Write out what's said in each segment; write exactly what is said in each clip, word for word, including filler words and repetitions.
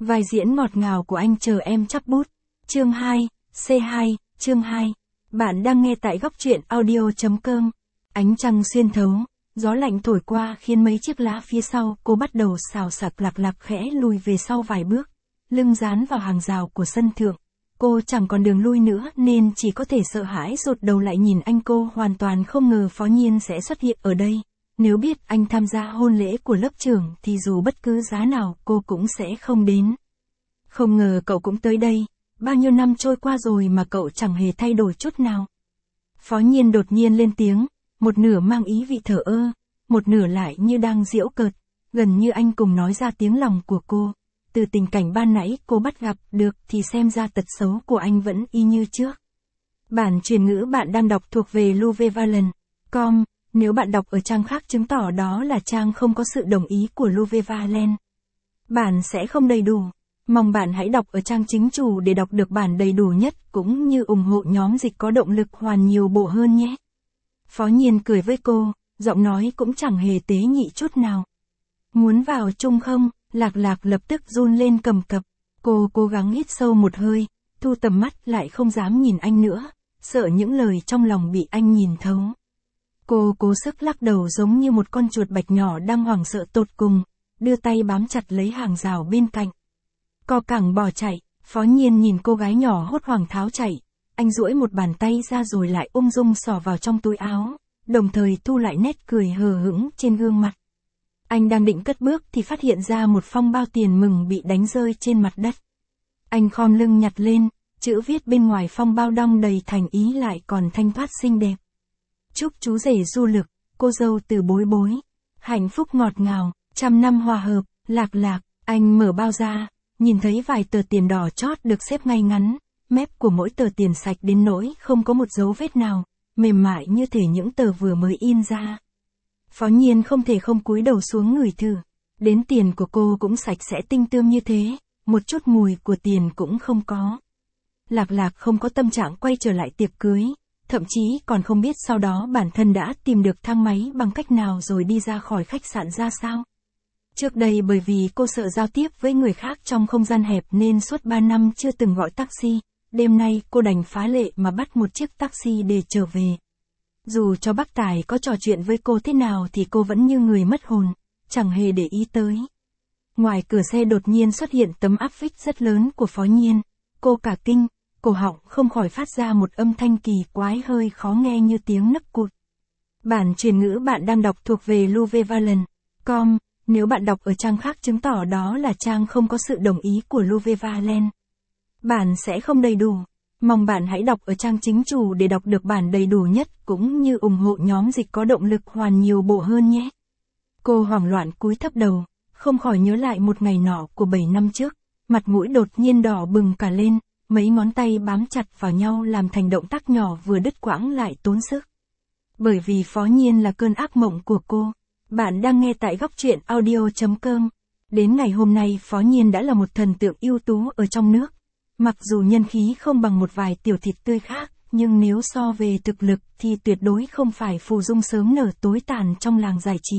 Vai diễn ngọt ngào của anh chờ em chắc bút. Chương hai, C hai, chương hai. Bạn đang nghe tại góc truyện audio.com. Ánh trăng xuyên thấu, gió lạnh thổi qua khiến mấy chiếc lá phía sau cô bắt đầu xào xạc lạc lạc khẽ lùi về sau vài bước. Lưng dán vào hàng rào của sân thượng. Cô chẳng còn đường lui nữa nên chỉ có thể sợ hãi rụt đầu lại nhìn anh. Cô hoàn toàn không ngờ Phó Nhiên sẽ xuất hiện ở đây. Nếu biết anh tham gia hôn lễ của lớp trưởng thì dù bất cứ giá nào cô cũng sẽ không đến. Không ngờ cậu cũng tới đây. Bao nhiêu năm trôi qua rồi mà cậu chẳng hề thay đổi chút nào. Phó Nhiên đột nhiên lên tiếng, một nửa mang ý vị thờ ơ, một nửa lại như đang giễu cợt, gần như anh cùng nói ra tiếng lòng của cô. Từ tình cảnh ban nãy cô bắt gặp được thì xem ra tật xấu của anh vẫn y như trước. Bản truyền ngữ bạn đang đọc thuộc về Luvevalent chấm com, nếu bạn đọc ở trang khác chứng tỏ đó là trang không có sự đồng ý của Luvevalent. Bản sẽ không đầy đủ. Mong bạn hãy đọc ở trang chính chủ để đọc được bản đầy đủ nhất cũng như ủng hộ nhóm dịch có động lực hoàn nhiều bộ hơn nhé. Phó Nhiên cười với cô, giọng nói cũng chẳng hề tế nhị chút nào. Muốn vào chung không? Lạc Lạc lập tức run lên cầm cập. Cô cố gắng hít sâu một hơi, thu tầm mắt lại không dám nhìn anh nữa, sợ những lời trong lòng bị anh nhìn thấu. Cô cố sức lắc đầu giống như một con chuột bạch nhỏ đang hoảng sợ tột cùng, đưa tay bám chặt lấy hàng rào bên cạnh. Co cẳng bỏ chạy, Phó Nhiên nhìn cô gái nhỏ hốt hoảng tháo chạy, anh duỗi một bàn tay ra rồi lại ung dung xỏ vào trong túi áo, đồng thời thu lại nét cười hờ hững trên gương mặt. Anh đang định cất bước thì phát hiện ra một phong bao tiền mừng bị đánh rơi trên mặt đất. Anh khom lưng nhặt lên, chữ viết bên ngoài phong bao đong đầy thành ý lại còn thanh thoát xinh đẹp. Chúc chú rể du lực, cô dâu từ bối bối, hạnh phúc ngọt ngào, trăm năm hòa hợp, Lạc Lạc. Anh mở bao ra, nhìn thấy vài tờ tiền đỏ chót được xếp ngay ngắn, mép của mỗi tờ tiền sạch đến nỗi không có một dấu vết nào, mềm mại như thể những tờ vừa mới in ra. Phó Nhiên không thể không cúi đầu xuống ngửi thử, đến tiền của cô cũng sạch sẽ tinh tươm như thế, một chút mùi của tiền cũng không có. Lạc Lạc không có tâm trạng quay trở lại tiệc cưới, thậm chí còn không biết sau đó bản thân đã tìm được thang máy bằng cách nào rồi đi ra khỏi khách sạn ra sao. Trước đây bởi vì cô sợ giao tiếp với người khác trong không gian hẹp nên suốt ba năm chưa từng gọi taxi, đêm nay cô đành phá lệ mà bắt một chiếc taxi để trở về. Dù cho bác Tài có trò chuyện với cô thế nào thì cô vẫn như người mất hồn, chẳng hề để ý tới. Ngoài cửa xe đột nhiên xuất hiện tấm áp phích rất lớn của Phó Nhiên, cô cả kinh, cổ họng không khỏi phát ra một âm thanh kỳ quái hơi khó nghe như tiếng nấc cụt. Bản truyền ngữ bạn đang đọc thuộc về Luvevalent chấm com, nếu bạn đọc ở trang khác chứng tỏ đó là trang không có sự đồng ý của Luvevalent. Bản sẽ không đầy đủ. Mong bạn hãy đọc ở trang chính chủ để đọc được bản đầy đủ nhất cũng như ủng hộ nhóm dịch có động lực hoàn nhiều bộ hơn nhé. Cô hoảng loạn cúi thấp đầu, không khỏi nhớ lại một ngày nọ của bảy năm trước, mặt mũi đột nhiên đỏ bừng cả lên, mấy ngón tay bám chặt vào nhau làm thành động tác nhỏ vừa đứt quãng lại tốn sức. Bởi vì Phó Nhiên là cơn ác mộng của cô. Bạn đang nghe tại góc truyện audio.com. Đến ngày hôm nay Phó Nhiên đã là một thần tượng ưu tú ở trong nước. Mặc dù nhân khí không bằng một vài tiểu thịt tươi khác, nhưng nếu so về thực lực thì tuyệt đối không phải phù dung sớm nở tối tàn trong làng giải trí.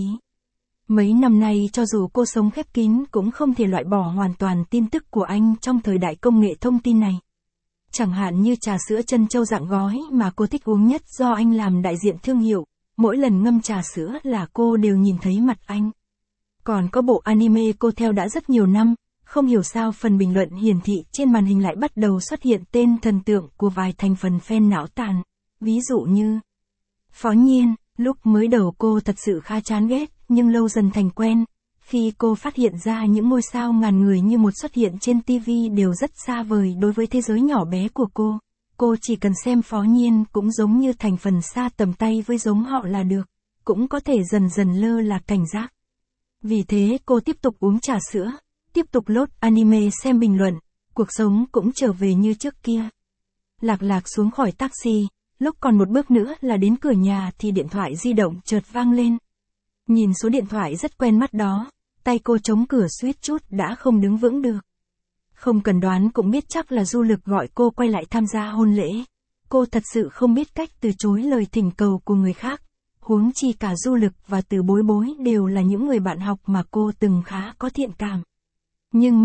Mấy năm nay cho dù cô sống khép kín cũng không thể loại bỏ hoàn toàn tin tức của anh trong thời đại công nghệ thông tin này. Chẳng hạn như trà sữa trân châu dạng gói mà cô thích uống nhất do anh làm đại diện thương hiệu. Mỗi lần ngâm trà sữa là cô đều nhìn thấy mặt anh. Còn có bộ anime cô theo đã rất nhiều năm, không hiểu sao phần bình luận hiển thị trên màn hình lại bắt đầu xuất hiện tên thần tượng của vài thành phần fan não tàn. Ví dụ như Phó Nhiên, lúc mới đầu cô thật sự khá chán ghét, nhưng lâu dần thành quen. Khi cô phát hiện ra những ngôi sao ngàn người như một xuất hiện trên ti vi đều rất xa vời đối với thế giới nhỏ bé của cô. Cô chỉ cần xem Phó Nhiên cũng giống như thành phần xa tầm tay với giống họ là được, cũng có thể dần dần lơ là cảnh giác. Vì thế cô tiếp tục uống trà sữa, tiếp tục lốt anime xem bình luận, cuộc sống cũng trở về như trước kia. Lạc Lạc xuống khỏi taxi, lúc còn một bước nữa là đến cửa nhà thì điện thoại di động chợt vang lên. Nhìn số điện thoại rất quen mắt đó, tay cô chống cửa suýt chút đã không đứng vững được. Không cần đoán cũng biết chắc là Du Lực gọi cô quay lại tham gia hôn lễ. Cô thật sự không biết cách từ chối lời thỉnh cầu của người khác. Huống chi cả Du Lực và Từ Bối Bối đều là những người bạn học mà cô từng khá có thiện cảm. Nhưng mà,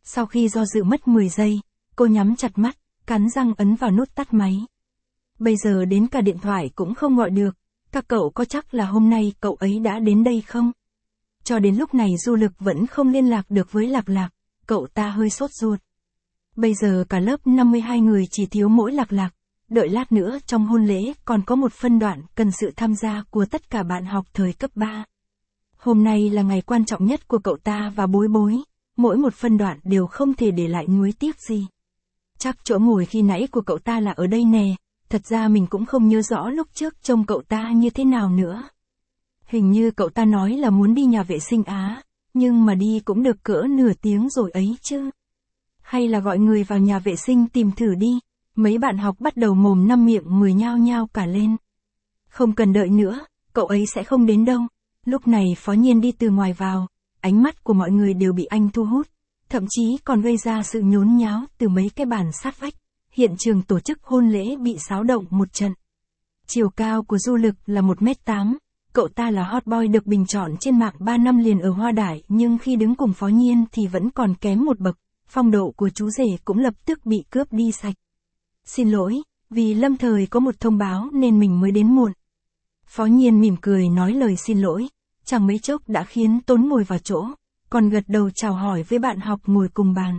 Sau khi do dự mất mười giây, cô nhắm chặt mắt, cắn răng ấn vào nút tắt máy. Bây giờ đến cả điện thoại cũng không gọi được, các cậu có chắc là hôm nay cậu ấy đã đến đây không? Cho đến lúc này Du Lực vẫn không liên lạc được với Lạc Lạc, cậu ta hơi sốt ruột. Bây giờ cả lớp năm mươi hai người chỉ thiếu mỗi Lạc Lạc, đợi lát nữa trong hôn lễ còn có một phân đoạn cần sự tham gia của tất cả bạn học thời cấp ba. Hôm nay là ngày quan trọng nhất của cậu ta và Bối Bối, mỗi một phân đoạn đều không thể để lại nuối tiếc gì. Chắc chỗ ngồi khi nãy của cậu ta là ở đây nè, thật ra mình cũng không nhớ rõ lúc trước trông cậu ta như thế nào nữa. Hình như cậu ta nói là muốn đi nhà vệ sinh á, nhưng mà đi cũng được cỡ nửa tiếng rồi ấy chứ. Hay là gọi người vào nhà vệ sinh tìm thử đi, mấy bạn học bắt đầu mồm năm miệng mười nhao nhao cả lên. Không cần đợi nữa, cậu ấy sẽ không đến đâu. Lúc này Phó Nhiên đi từ ngoài vào, ánh mắt của mọi người đều bị anh thu hút, thậm chí còn gây ra sự nhốn nháo từ mấy cái bàn sát vách. Hiện trường tổ chức hôn lễ bị xáo động một trận. Chiều cao của Du Lực là một mét tám, cậu ta là hot boy được bình chọn trên mạng ba năm liền ở Hoa Đài, nhưng khi đứng cùng Phó Nhiên thì vẫn còn kém một bậc, phong độ của chú rể cũng lập tức bị cướp đi sạch. Xin lỗi, vì lâm thời có một thông báo nên mình mới đến muộn. Phó Nhiên mỉm cười nói lời xin lỗi, chẳng mấy chốc đã khiến Tốn ngồi vào chỗ, còn gật đầu chào hỏi với bạn học ngồi cùng bàn.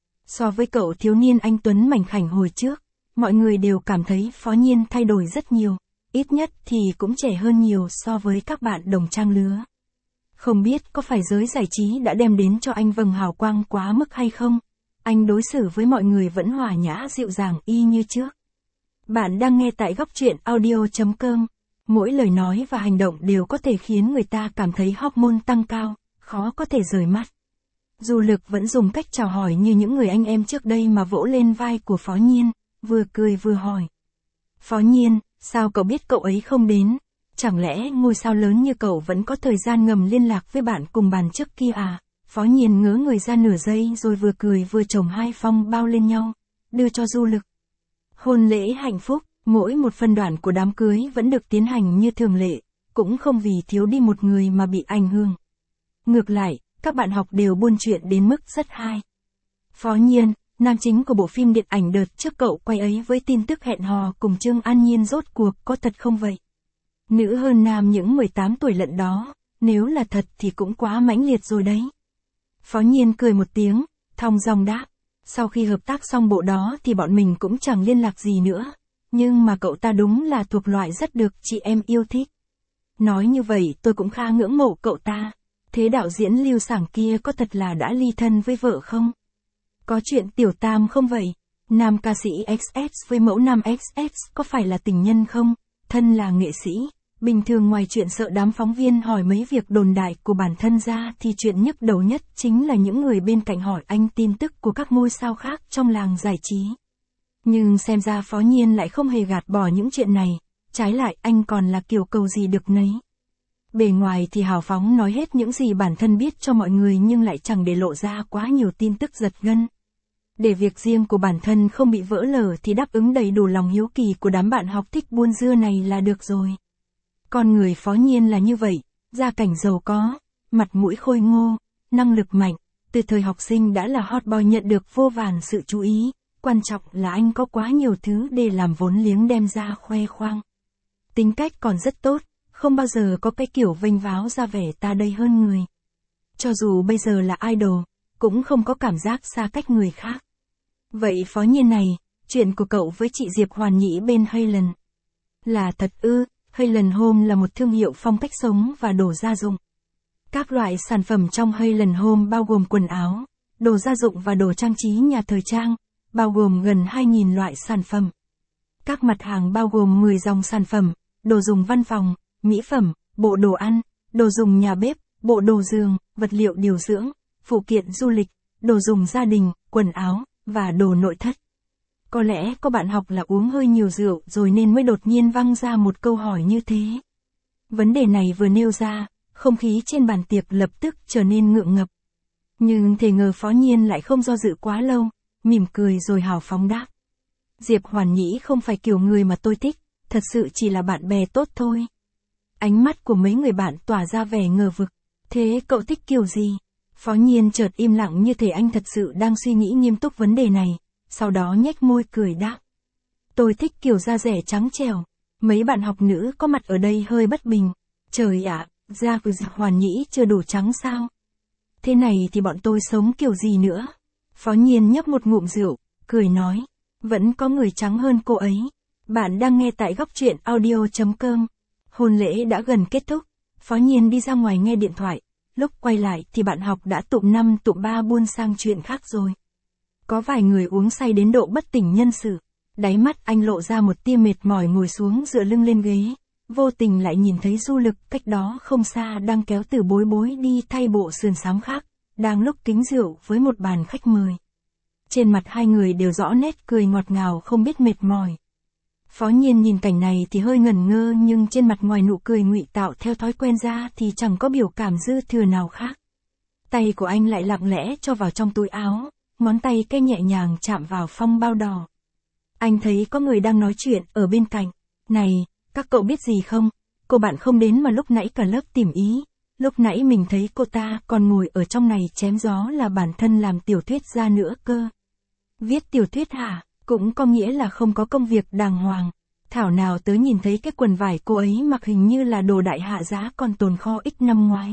So với cậu thiếu niên anh Tuấn mảnh khảnh hồi trước, mọi người đều cảm thấy Phó Nhiên thay đổi rất nhiều, ít nhất thì cũng trẻ hơn nhiều so với các bạn đồng trang lứa. Không biết có phải giới giải trí đã đem đến cho anh vầng hào quang quá mức hay không? Anh đối xử với mọi người vẫn hòa nhã dịu dàng y như trước. Bạn đang nghe tại góc truyện audio chấm com. Mỗi lời nói và hành động đều có thể khiến người ta cảm thấy hormone tăng cao, khó có thể rời mắt. Du Lực vẫn dùng cách chào hỏi như những người anh em trước đây mà vỗ lên vai của Phó Nhiên, vừa cười vừa hỏi. Phó Nhiên, sao cậu biết cậu ấy không đến? Chẳng lẽ ngôi sao lớn như cậu vẫn có thời gian ngầm liên lạc với bạn cùng bàn trước kia à? Phó Nhiên ngớ người ra nửa giây rồi vừa cười vừa chồng hai phong bao lên nhau, đưa cho Du Lực. Hôn lễ hạnh phúc, mỗi một phân đoạn của đám cưới vẫn được tiến hành như thường lệ, cũng không vì thiếu đi một người mà bị ảnh hưởng. Ngược lại, các bạn học đều buôn chuyện đến mức rất hay. Phó Nhiên, nam chính của bộ phim điện ảnh đợt trước cậu quay ấy với tin tức hẹn hò cùng Trương An Nhiên rốt cuộc có thật không vậy? Nữ hơn nam những mười tám tuổi lận đó, nếu là thật thì cũng quá mãnh liệt rồi đấy. Phó Nhiên cười một tiếng, thong dong đáp, sau khi hợp tác xong bộ đó thì bọn mình cũng chẳng liên lạc gì nữa, nhưng mà cậu ta đúng là thuộc loại rất được chị em yêu thích. Nói như vậy tôi cũng khá ngưỡng mộ cậu ta. Thế đạo diễn Lưu Sảng kia có thật là đã ly thân với vợ không? Có chuyện tiểu tam không vậy? Nam ca sĩ ích ét với mẫu nam ích ét có phải là tình nhân không? Thân là nghệ sĩ, bình thường ngoài chuyện sợ đám phóng viên hỏi mấy việc đồn đại của bản thân ra thì chuyện nhức đầu nhất chính là những người bên cạnh hỏi anh tin tức của các ngôi sao khác trong làng giải trí. Nhưng xem ra Phó Nhiên lại không hề gạt bỏ những chuyện này, trái lại anh còn là kiểu cầu gì được nấy. Bề ngoài thì hào phóng nói hết những gì bản thân biết cho mọi người nhưng lại chẳng để lộ ra quá nhiều tin tức giật gân. Để việc riêng của bản thân không bị vỡ lở thì đáp ứng đầy đủ lòng hiếu kỳ của đám bạn học thích buôn dưa này là được rồi. Con người Phó Nhiên là như vậy, gia cảnh giàu có, mặt mũi khôi ngô, năng lực mạnh, từ thời học sinh đã là hot boy nhận được vô vàn sự chú ý, quan trọng là anh có quá nhiều thứ để làm vốn liếng đem ra khoe khoang. Tính cách còn rất tốt, không bao giờ có cái kiểu vênh váo ra vẻ ta đây hơn người. Cho dù bây giờ là idol, cũng không có cảm giác xa cách người khác. Vậy Phó Nhiên này, chuyện của cậu với chị Diệp Hoàn Nhĩ bên Highland là thật ư? Highland Home là một thương hiệu phong cách sống và đồ gia dụng. Các loại sản phẩm trong Highland Home bao gồm quần áo, đồ gia dụng và đồ trang trí nhà thời trang, bao gồm gần hai nghìn loại sản phẩm. Các mặt hàng bao gồm mười dòng sản phẩm, đồ dùng văn phòng, mỹ phẩm, bộ đồ ăn, đồ dùng nhà bếp, bộ đồ giường, vật liệu điều dưỡng, phụ kiện du lịch, đồ dùng gia đình, quần áo, và đồ nội thất. Có lẽ có bạn học là uống hơi nhiều rượu rồi nên mới đột nhiên văng ra một câu hỏi như thế. Vấn đề này vừa nêu ra, không khí trên bàn tiệc lập tức trở nên ngượng ngập. Nhưng thể ngờ Phó Nhiên lại không do dự quá lâu, mỉm cười rồi hào phóng đáp. Diệp Hoàn Nhĩ không phải kiểu người mà tôi thích, thật sự chỉ là bạn bè tốt thôi. Ánh mắt của mấy người bạn tỏa ra vẻ ngờ vực. Thế cậu thích kiểu gì? Phó Nhiên chợt im lặng như thể anh thật sự đang suy nghĩ nghiêm túc vấn đề này, sau đó nhếch môi cười đáp. Tôi thích kiểu da rẻ trắng trẻo. Mấy bạn học nữ có mặt ở đây hơi bất bình. Trời ạ, da của Hoàn Nhĩ chưa đủ trắng sao? Thế này thì bọn tôi sống kiểu gì nữa? Phó Nhiên nhấp một ngụm rượu, cười nói. Vẫn có người trắng hơn cô ấy. Bạn đang nghe tại góc truyện audio.com. Hôn lễ đã gần kết thúc. Phó Nhiên đi ra ngoài nghe điện thoại. Lúc quay lại thì bạn học đã tụm năm tụm ba buôn sang chuyện khác rồi. Có vài người uống say đến độ bất tỉnh nhân sự. Đáy mắt anh lộ ra một tia mệt mỏi ngồi xuống dựa lưng lên ghế. Vô tình lại nhìn thấy Du Lực cách đó không xa đang kéo Từ Bối Bối đi thay bộ sườn xám khác. Đang lúc kính rượu với một bàn khách mời. Trên mặt hai người đều rõ nét cười ngọt ngào không biết mệt mỏi. Phó Nhiên nhìn cảnh này thì hơi ngẩn ngơ nhưng trên mặt ngoài nụ cười ngụy tạo theo thói quen ra thì chẳng có biểu cảm dư thừa nào khác. Tay của anh lại lặng lẽ cho vào trong túi áo, ngón tay cái nhẹ nhàng chạm vào phong bao đỏ. Anh thấy có người đang nói chuyện ở bên cạnh. Này, các cậu biết gì không? Cô bạn không đến mà lúc nãy cả lớp tìm ý. Lúc nãy mình thấy cô ta còn ngồi ở trong này chém gió là bản thân làm tiểu thuyết ra nữa cơ. Viết tiểu thuyết hả? Cũng có nghĩa là không có công việc đàng hoàng. Thảo nào tớ nhìn thấy cái quần vải cô ấy mặc hình như là đồ đại hạ giá còn tồn kho ít năm ngoái.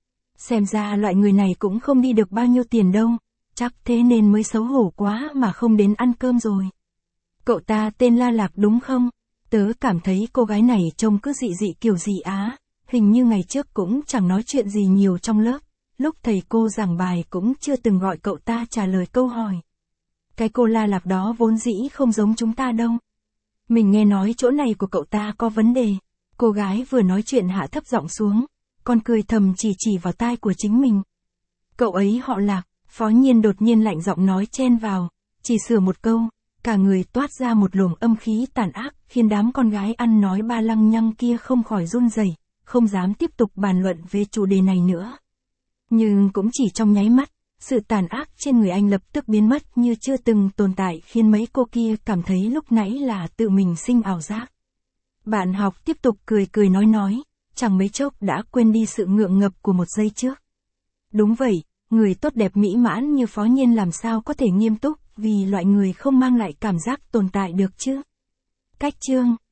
Xem ra loại người này cũng không đi được bao nhiêu tiền đâu. Chắc thế nên mới xấu hổ quá mà không đến ăn cơm rồi. Cậu ta tên La Lạc đúng không? Tớ cảm thấy cô gái này trông cứ dị dị kiểu gì á. Hình như ngày trước cũng chẳng nói chuyện gì nhiều trong lớp. Lúc thầy cô giảng bài cũng chưa từng gọi cậu ta trả lời câu hỏi. Cái cô La Lạc đó vốn dĩ không giống chúng ta đâu. Mình nghe nói chỗ này của cậu ta có vấn đề. Cô gái vừa nói chuyện hạ thấp giọng xuống, còn cười thầm chỉ chỉ vào tai của chính mình. Cậu ấy họ Lạc. Phó Nhiên đột nhiên lạnh giọng nói chen vào, chỉ sửa một câu, cả người toát ra một luồng âm khí tàn ác, khiến đám con gái ăn nói ba lăng nhăng kia không khỏi run rẩy, không dám tiếp tục bàn luận về chủ đề này nữa. Nhưng cũng chỉ trong nháy mắt, sự tàn ác trên người anh lập tức biến mất như chưa từng tồn tại khiến mấy cô kia cảm thấy lúc nãy là tự mình sinh ảo giác. Bạn học tiếp tục cười cười nói nói, chẳng mấy chốc đã quên đi sự ngượng ngập của một giây trước. Đúng vậy, người tốt đẹp mỹ mãn như Phó Nhiên làm sao có thể nghiêm túc vì loại người không mang lại cảm giác tồn tại được chứ. Cách chương